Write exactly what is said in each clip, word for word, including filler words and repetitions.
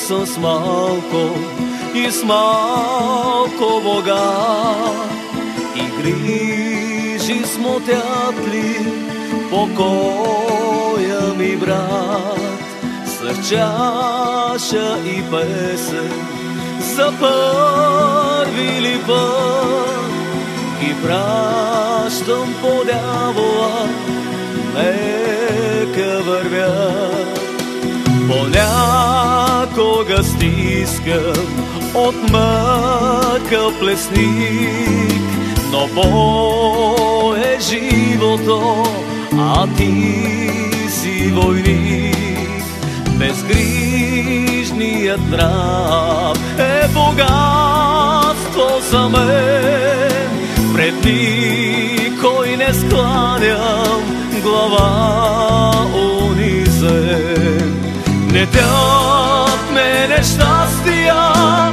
с малко и с малко богат, и грижи смутят ли покоя ми, брат? С чаша и песен за първи ли път ги пращам по дявола, нека вървят. Понякога стискам от мъка плесник, но бой е живото, а ти си войник. Безгрижният раб е богатство за мен, пред никой не скланям глава унизен. Летят ме нещастия,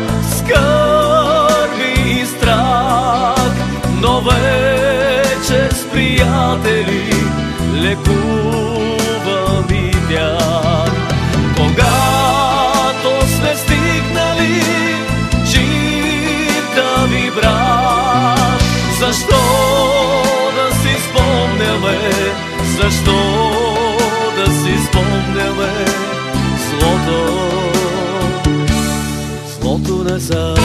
скърби и страх, но вече с приятели лекувам и тях. Когато сме стигнали читави брат, защо да си спомняме, защо да си спомняме злото, злото назад.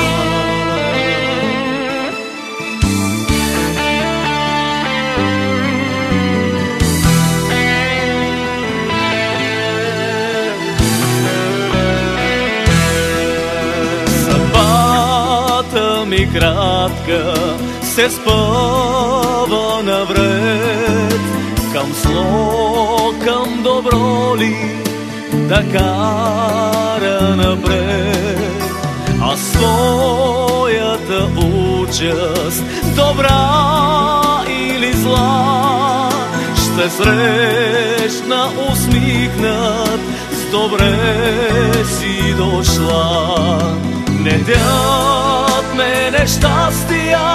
Съдбата ми кратка се спъва навред, към зло, към добро ли да кара напред, а своята участ, добра или зла, ще срещна усмихнат с добре си дошла. Недят ме нещастия,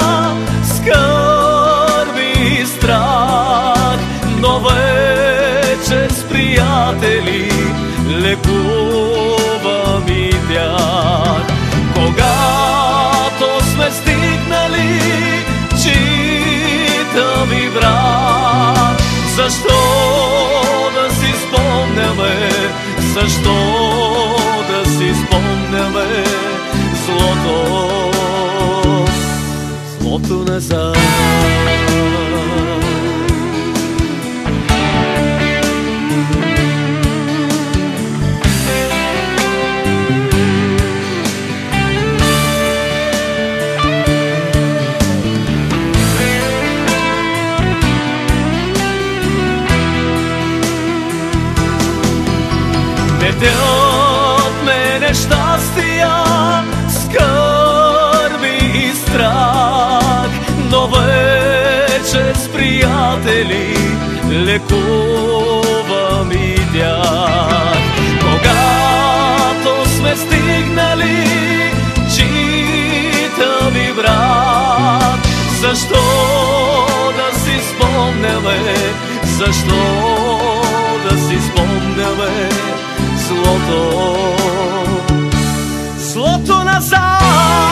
скърби и страх, но вече с приятели лекувам и тях. Когато сме стигнали читави брат, защо да си спомняме, защо да си спомняме злото, злото назад. Летят ме нещастия, скърби и страх, но вече с приятели лекувам и тях. Когато сме стигнали читави брат, защо да си спомняме, защо да си спомняме злото, злото назад.